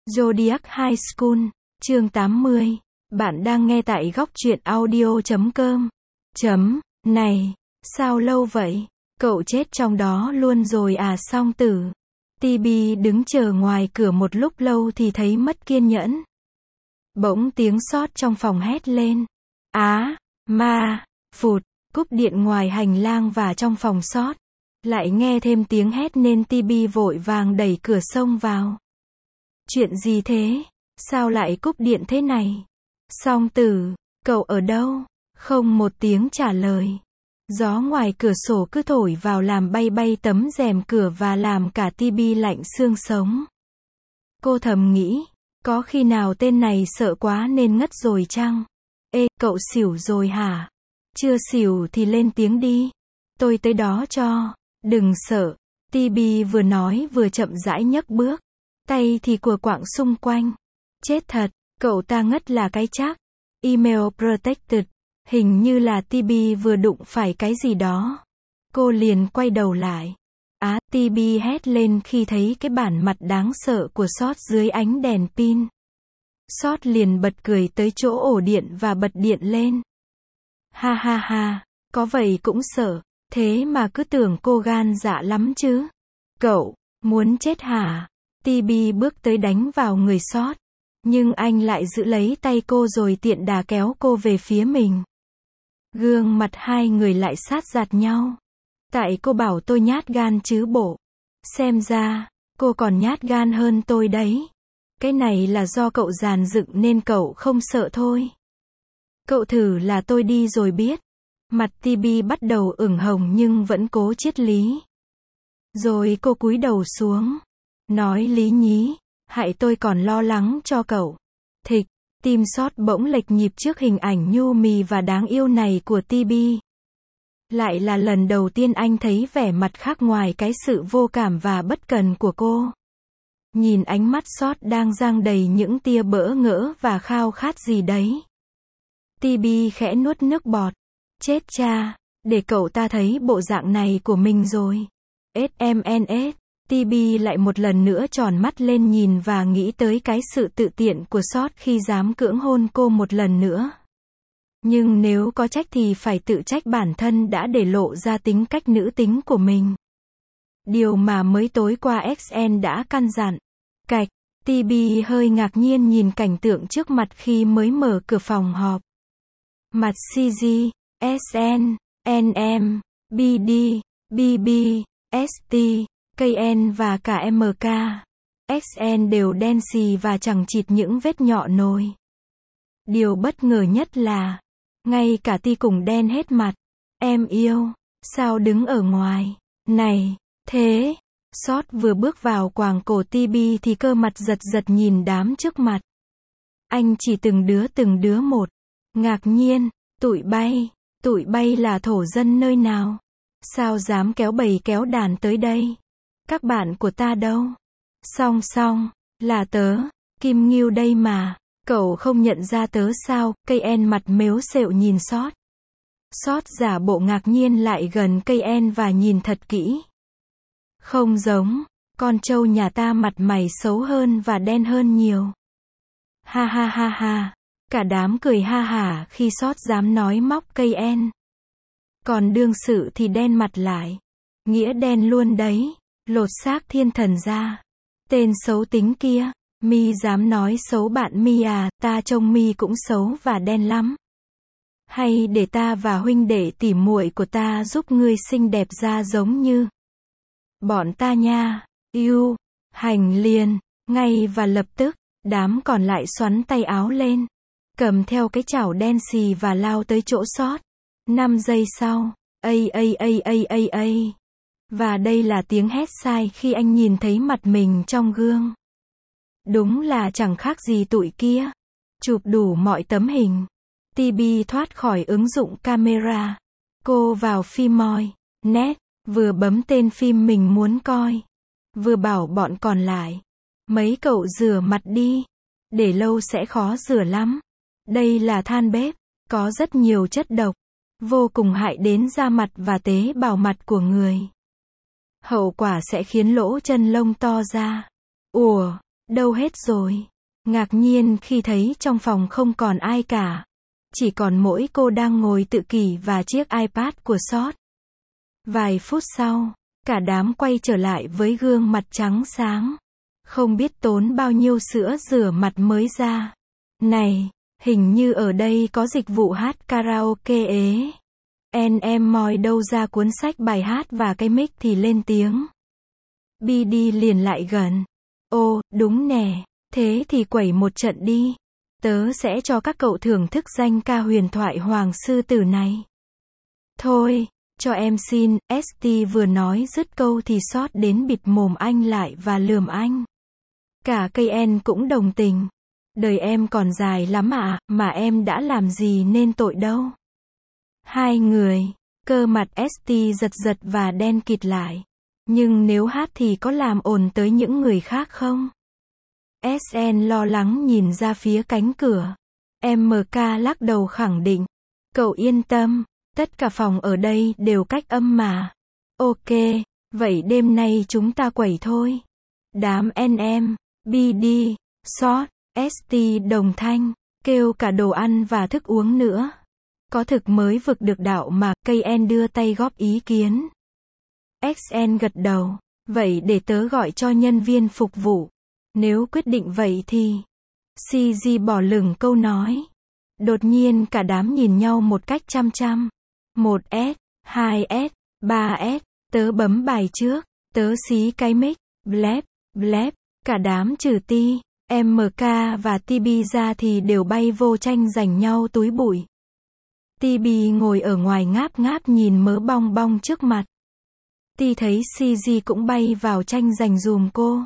Zodiac High School, chương 80. Bạn đang nghe tại góc truyện audio.com. Này, sao lâu vậy? Cậu chết trong đó luôn rồi à song tử? TB đứng chờ ngoài cửa một lúc lâu thì thấy mất kiên nhẫn. Bỗng tiếng xót trong phòng hét lên. Phụt, cúp điện ngoài hành lang và trong phòng xót. Lại nghe thêm tiếng hét nên TB vội vàng đẩy cửa xông vào. Chuyện gì thế? Sao lại cúp điện thế này? Song tử, cậu ở đâu? Không một tiếng trả lời. Gió ngoài cửa sổ cứ thổi vào làm bay bay tấm rèm cửa và làm cả TB lạnh xương sống. Cô thầm nghĩ, có khi nào tên này sợ quá nên ngất rồi chăng? Ê, cậu xỉu rồi hả? Chưa xỉu thì lên tiếng đi. Tôi tới đó cho. Đừng sợ. TB vừa nói vừa chậm rãi nhấc bước. Tay thì cùa quạng xung quanh. Chết thật, cậu ta ngất là cái chắc. Email protected. Hình như là TB vừa đụng phải cái gì đó. Cô liền quay đầu lại. TB hét lên khi thấy cái bản mặt đáng sợ của Sót dưới ánh đèn pin. Sót liền bật cười tới chỗ ổ điện và bật điện lên. Ha ha ha, có vậy cũng sợ, thế mà cứ tưởng cô gan dạ lắm chứ. Cậu, muốn chết hả? TB bước tới đánh vào người Sót. Nhưng anh lại giữ lấy tay cô rồi tiện đà kéo cô về phía mình. Gương mặt hai người lại sát giạt nhau. Tại cô bảo tôi nhát gan chứ bộ. Xem ra, cô còn nhát gan hơn tôi đấy. Cái này là do cậu dàn dựng nên cậu không sợ thôi. Cậu thử là tôi đi rồi biết. Mặt TB bắt đầu ửng hồng nhưng vẫn cố triết lý. Rồi cô cúi đầu xuống. Nói lý nhí, hại tôi còn lo lắng cho cậu. Thịch, tim Sót bỗng lệch nhịp trước hình ảnh nhu mì và đáng yêu này của TB. Lại là lần đầu tiên anh thấy vẻ mặt khác ngoài cái sự vô cảm và bất cần của cô. Nhìn ánh mắt Sót đang giăng đầy những tia bỡ ngỡ và khao khát gì đấy. TB khẽ nuốt nước bọt. Chết cha, để cậu ta thấy bộ dạng này của mình rồi. SMNS. TB lại một lần nữa tròn mắt lên nhìn và nghĩ tới cái sự tự tiện của Sót khi dám cưỡng hôn cô một lần nữa. Nhưng nếu có trách thì phải tự trách bản thân đã để lộ ra tính cách nữ tính của mình. Điều mà mới tối qua XN đã căn dặn. Cạch, TB hơi ngạc nhiên nhìn cảnh tượng trước mặt khi mới mở cửa phòng họp. Mặt CG, SN, NM, BD, BB, ST, KN và cả MK, XN đều đen xì và chẳng chịt những vết nhọ nồi. Điều bất ngờ nhất là, ngay cả Ti cùng đen hết mặt. Em yêu, sao đứng ở ngoài? Này, thế, Sót vừa bước vào quàng cổ TB thì cơ mặt giật giật nhìn đám trước mặt. Anh chỉ từng đứa một. Ngạc nhiên, tụi bay là thổ dân nơi nào? Sao dám kéo bầy kéo đàn tới đây? Các bạn của ta đâu? Song, là tớ, Kim Ngưu đây mà. Cậu không nhận ra tớ sao? KN mặt mếu xẹo nhìn Sót. Sót giả bộ ngạc nhiên lại gần KN và nhìn thật kỹ. Không giống, con trâu nhà ta mặt mày xấu hơn và đen hơn nhiều. Ha ha ha ha, cả đám cười ha hả khi Sót dám nói móc KN. Còn đương sự thì đen mặt lại. Nghĩa đen luôn đấy, lột xác thiên thần ra. Tên xấu tính kia, mi dám nói xấu bạn mi à? Ta trông mi cũng xấu và đen lắm. Hay để ta và huynh đệ tỉ muội của ta giúp ngươi xinh đẹp ra giống như bọn ta nha. Hành liền, ngay và lập tức, đám còn lại xoắn tay áo lên, cầm theo cái chảo đen xì và lao tới chỗ Sót. 5 giây sau, và đây là tiếng hét sai khi anh nhìn thấy mặt mình trong gương. Đúng là chẳng khác gì tụi kia. Chụp đủ mọi tấm hình. TB thoát khỏi ứng dụng camera. Cô vào Phimoi net, vừa bấm tên phim mình muốn coi, vừa bảo bọn còn lại, mấy cậu rửa mặt đi, để lâu sẽ khó rửa lắm. Đây là than bếp, có rất nhiều chất độc, vô cùng hại đến da mặt và tế bào mặt của người. Hậu quả sẽ khiến lỗ chân lông to ra. Đâu hết rồi? Ngạc nhiên khi thấy trong phòng không còn ai cả. Chỉ còn mỗi cô đang ngồi tự kỷ và chiếc iPad của Sót. Vài phút sau, cả đám quay trở lại với gương mặt trắng sáng. Không biết tốn bao nhiêu sữa rửa mặt mới ra. Này, hình như ở đây có dịch vụ hát karaoke ế. Em moi đâu ra cuốn sách bài hát và cái mic thì lên tiếng. BD liền lại gần. Ô, đúng nè, thế thì quẩy một trận đi. Tớ sẽ cho các cậu thưởng thức danh ca huyền thoại Hoàng Sư Tử này. Thôi, cho em xin, ST vừa nói dứt câu thì Sót đến bịt mồm anh lại và lườm anh. Cả KN cũng đồng tình. Đời em còn dài lắm ạ, mà em đã làm gì nên tội đâu. Hai người, cơ mặt ST giật giật và đen kịt lại. Nhưng nếu hát thì có làm ồn tới những người khác không? SN lo lắng nhìn ra phía cánh cửa. MK lắc đầu khẳng định. Cậu yên tâm, tất cả phòng ở đây đều cách âm mà. Ok, vậy đêm nay chúng ta quẩy thôi. Đám NM, BD, Sót, ST đồng thanh, kêu cả đồ ăn và thức uống nữa. Có thực mới vực được đạo mà, KN đưa tay góp ý kiến. XN gật đầu, vậy để tớ gọi cho nhân viên phục vụ. Nếu quyết định vậy thì... CG bỏ lửng câu nói. Đột nhiên cả đám nhìn nhau một cách chăm chăm. 1S, 2S, 3S, tớ bấm bài trước, tớ xí cái mic, blep, blep, cả đám trừ Ti, MK và TB ra thì đều bay vô tranh giành nhau túi bụi. TB ngồi ở ngoài ngáp ngáp nhìn mớ bong bong trước mặt. Ti thấy CG cũng bay vào tranh giành dùm cô.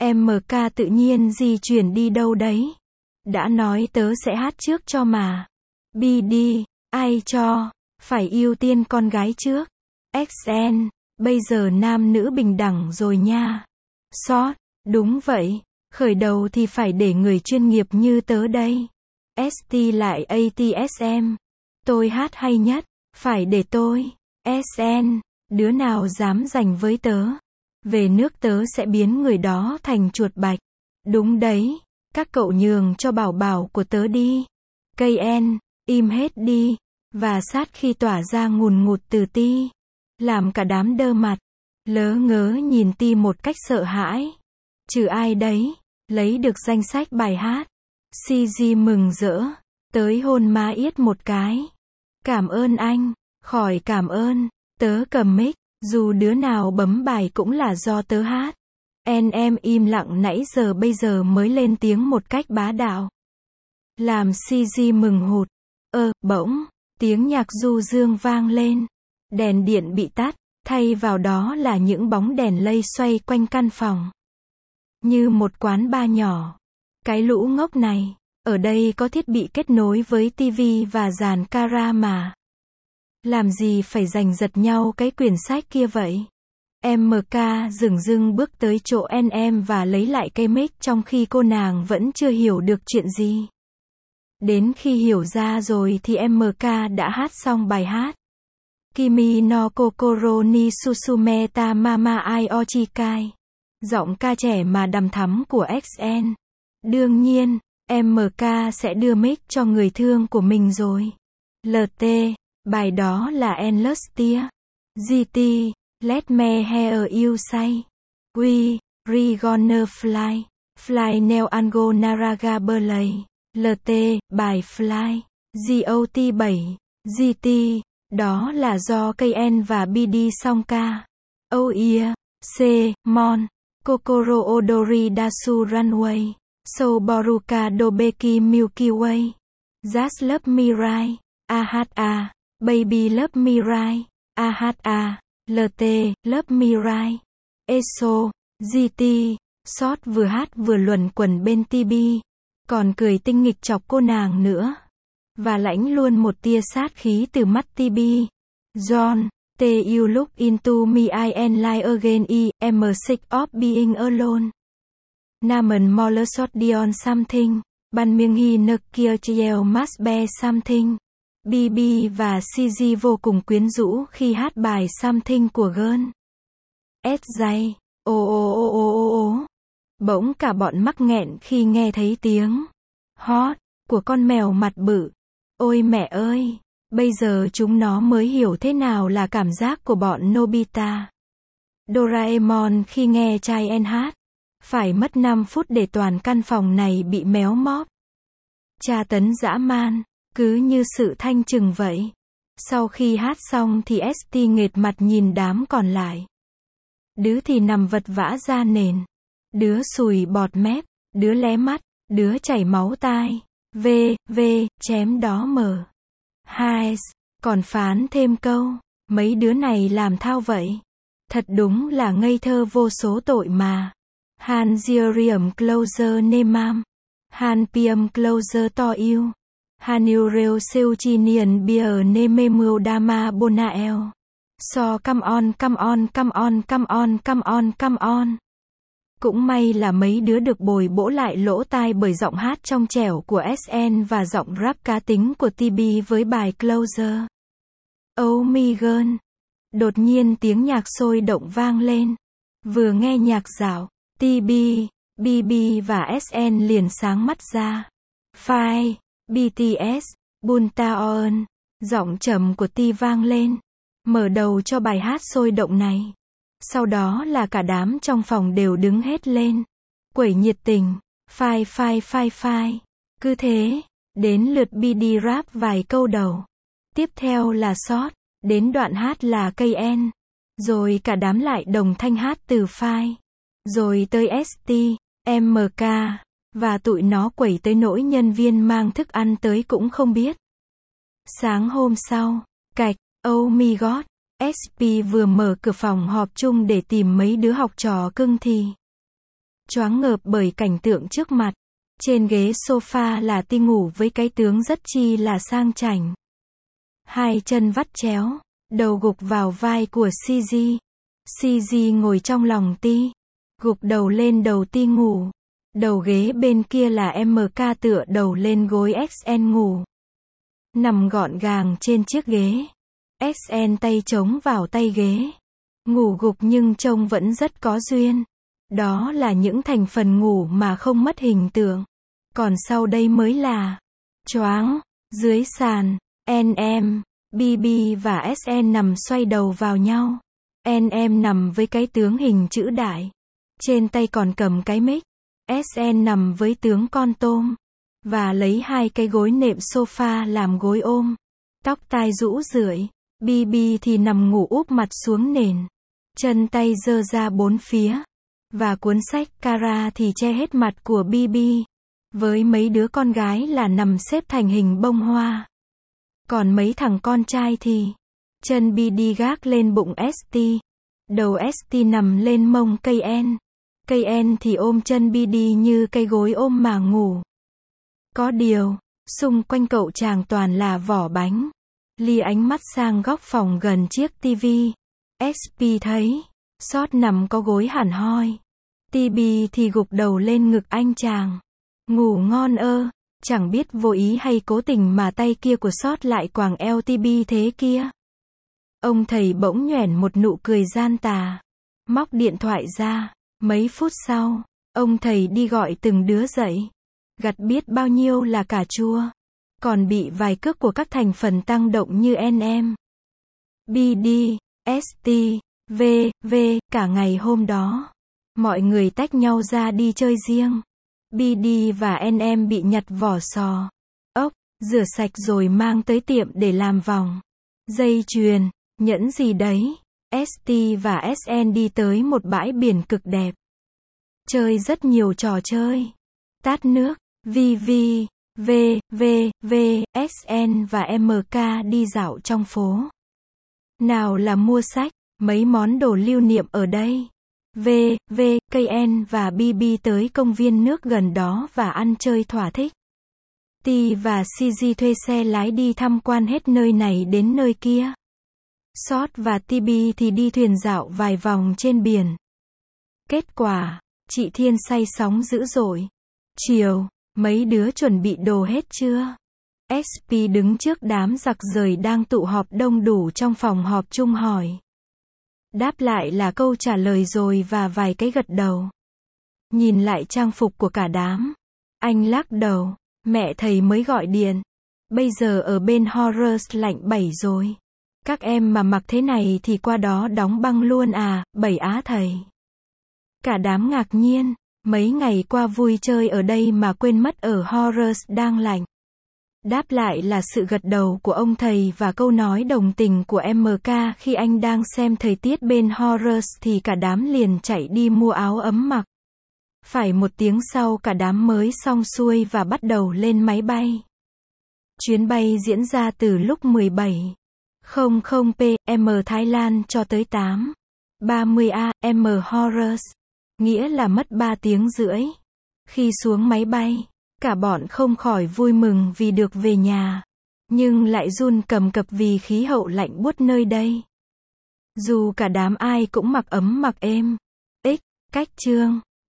MK tự nhiên di chuyển đi đâu đấy. Đã nói tớ sẽ hát trước cho mà. BD, ai cho, phải ưu tiên con gái trước. XN, bây giờ nam nữ bình đẳng rồi nha. Sót, đúng vậy, khởi đầu thì phải để người chuyên nghiệp như tớ đây. ST lại ATSM, tôi hát hay nhất, phải để tôi. SN, đứa nào dám giành với tớ. Về nước tớ sẽ biến người đó thành chuột bạch. Đúng đấy, các cậu nhường cho bảo bảo của tớ đi. KN, im hết đi. Và sát khi tỏa ra ngùn ngụt từ Ti, làm cả đám đơ mặt, lớ ngớ nhìn Ti một cách sợ hãi. Trừ ai đấy, lấy được danh sách bài hát. CG mừng rỡ, tới hôn má Yết một cái. Cảm ơn anh, khỏi cảm ơn, tớ cầm mic, dù đứa nào bấm bài cũng là do tớ hát. Em im lặng nãy giờ bây giờ mới lên tiếng một cách bá đạo. Làm CG mừng hụt. Bỗng, tiếng nhạc du dương vang lên. Đèn điện bị tắt, thay vào đó là những bóng đèn lây xoay quanh căn phòng. Như một quán bar nhỏ. Cái lũ ngốc này, ở đây có thiết bị kết nối với TV và dàn cara mà. Làm gì phải giành giật nhau cái quyển sách kia vậy? MK dửng dưng bước tới chỗ NM và lấy lại cây mic trong khi cô nàng vẫn chưa hiểu được chuyện gì. Đến khi hiểu ra rồi thì MK đã hát xong bài hát. Kimi no kokoro ni susume ta mama ai ochikai. Giọng ca trẻ mà đằm thắm của XN. Đương nhiên, MK sẽ đưa mic cho người thương của mình rồi. LT, bài đó là Endless Tear. GT, Let Me Hear You Say. We Gonna Fly. Fly Neo Ango Naraga Burley. LT, bài Fly. GOT 7. GT, đó là do KN và BD song ca. Oh yeah. C. Mon. Kokoro Odori Dasu Runway. So Boruka Dobeki Milky Way. Just Love Me Right. AHA. Baby Love Me Right. AHA. LT, Love Me Right. ESO, GT, Sót vừa hát vừa luẩn quẩn bên TB, còn cười tinh nghịch chọc cô nàng nữa. Và lãnh luôn một tia sát khí từ mắt TB. John, you look into me I and lie again I'm sick of being alone. Namen Molosot Dion something, Ban Miêng Hi Nực Kia Chiel Must Be Something. BB và CG vô cùng quyến rũ khi hát bài Something của Girl. SJ, Bỗng cả bọn mắc nghẹn khi nghe thấy tiếng hót của con mèo mặt bự. Ôi mẹ ơi, bây giờ chúng nó mới hiểu thế nào là cảm giác của bọn Nobita. Doraemon khi nghe Chien hát, phải mất 5 phút để toàn căn phòng này bị méo móp. Tra tấn dã man, cứ như sự thanh trừng vậy. Sau khi hát xong thì ST nghệt mặt nhìn đám còn lại. Đứa thì nằm vật vã ra nền, đứa sùi bọt mép, đứa lé mắt, đứa chảy máu tai. Chém đó mờ. Hai, còn phán thêm câu, mấy đứa này làm thao vậy. Thật đúng là ngây thơ vô số tội mà. Han Zierium Closer Nemam. Han Pium Closer To You. Han Ureo Seuchinian Beer Nememul Dama Bonael. So come on, come on, come on, come on, come on, come on. Cũng may là mấy đứa được bồi bổ lại lỗ tai bởi giọng hát trong trẻo của SN và giọng rap cá tính của TB với bài Closer. Oh my god. Đột nhiên tiếng nhạc sôi động vang lên. Vừa nghe nhạc dạo, TB, BB và SN liền sáng mắt ra. Phai, BTS, Buntaeon. Giọng trầm của T vang lên, mở đầu cho bài hát sôi động này. Sau đó là cả đám trong phòng đều đứng hết lên, quẩy nhiệt tình, phai. Cứ thế, đến lượt BD rap vài câu đầu. Tiếp theo là Sót, đến đoạn hát là KN. Rồi cả đám lại đồng thanh hát từ phai. Rồi tới ST, MK, và tụi nó quẩy tới nỗi nhân viên mang thức ăn tới cũng không biết. Sáng hôm sau, cạch, oh my god, SP vừa mở cửa phòng họp chung để tìm mấy đứa học trò cưng thì choáng ngợp bởi cảnh tượng trước mặt. Trên ghế sofa là Ti ngủ với cái tướng rất chi là sang chảnh. Hai chân vắt chéo, đầu gục vào vai của CG. CG ngồi trong lòng Ti, gục đầu lên đầu Ti ngủ. Đầu ghế bên kia là MK tựa đầu lên gối SN ngủ. Nằm gọn gàng trên chiếc ghế. SN tay chống vào tay ghế. Ngủ gục nhưng trông vẫn rất có duyên. Đó là những thành phần ngủ mà không mất hình tượng. Còn sau đây mới là choáng. Dưới sàn, NM, BB và SN nằm xoay đầu vào nhau. NM nằm với cái tướng hình chữ đại. Trên tay còn cầm cái mic. SN nằm với tướng con tôm. Và lấy hai cái gối nệm sofa làm gối ôm. Tóc tai rũ rượi. BB thì nằm ngủ úp mặt xuống nền. Chân tay giơ ra bốn phía. Và cuốn sách Kara thì che hết mặt của BB. Với mấy đứa con gái là nằm xếp thành hình bông hoa. Còn mấy thằng con trai thì chân BD gác lên bụng ST. Đầu ST nằm lên mông KN. KN thì ôm chân BD như cây gối ôm mà ngủ. Có điều, xung quanh cậu chàng toàn là vỏ bánh. Ly ánh mắt sang góc phòng gần chiếc tivi. SP thấy Sót nằm có gối hẳn hoi. TB thì gục đầu lên ngực anh chàng. Ngủ ngon ơ. Chẳng biết vô ý hay cố tình mà tay kia của Sót lại quàng eo TB thế kia. Ông thầy bỗng nhoẻn một nụ cười gian tà. Móc điện thoại ra. Mấy phút sau, ông thầy đi gọi từng đứa dậy. Gặt biết bao nhiêu là cà chua. Còn bị vài cước của các thành phần tăng động như NM, BD, ST, V, cả ngày hôm đó. Mọi người tách nhau ra đi chơi riêng. BD và NM bị nhặt vỏ sò, ốc, rửa sạch rồi mang tới tiệm để làm vòng. Dây chuyền, nhẫn gì đấy. ST và SN đi tới một bãi biển cực đẹp. Chơi rất nhiều trò chơi. Tát nước, VV, V, SN và MK đi dạo trong phố. Nào là mua sách, mấy món đồ lưu niệm ở đây. KN và BB tới công viên nước gần đó và ăn chơi thỏa thích. T và CG thuê xe lái đi tham quan hết nơi này đến nơi kia. Sót và TB thì đi thuyền dạo vài vòng trên biển. Kết quả, chị Thiên say sóng dữ dội. Chiều, mấy đứa chuẩn bị đồ hết chưa? SP đứng trước đám giặc rời đang tụ họp đông đủ trong phòng họp chung hỏi. Đáp lại là câu trả lời rồi và vài cái gật đầu. Nhìn lại trang phục của cả đám. Anh lắc đầu. Mẹ thầy mới gọi điện. Bây giờ ở bên Horus lạnh 7 rồi. Các em mà mặc thế này thì qua đó đóng băng luôn à, 7 á thầy. Cả đám ngạc nhiên. Mấy ngày qua vui chơi ở đây mà quên mất ở Horus đang lạnh. Đáp lại là sự gật đầu của ông thầy và câu nói đồng tình của MK khi anh đang xem thời tiết bên Horus thì cả đám liền chạy đi mua áo ấm mặc. Phải một tiếng sau cả đám mới xong xuôi và bắt đầu lên máy bay. Chuyến bay diễn ra từ lúc 17:00 PM Thái Lan cho tới 8:30 AM Horus. Nghĩa là mất 3 tiếng rưỡi. Khi xuống máy bay, cả bọn không khỏi vui mừng vì được về nhà. Nhưng lại run cầm cập vì khí hậu lạnh buốt nơi đây. Dù cả đám ai cũng mặc ấm mặc êm. Cách chương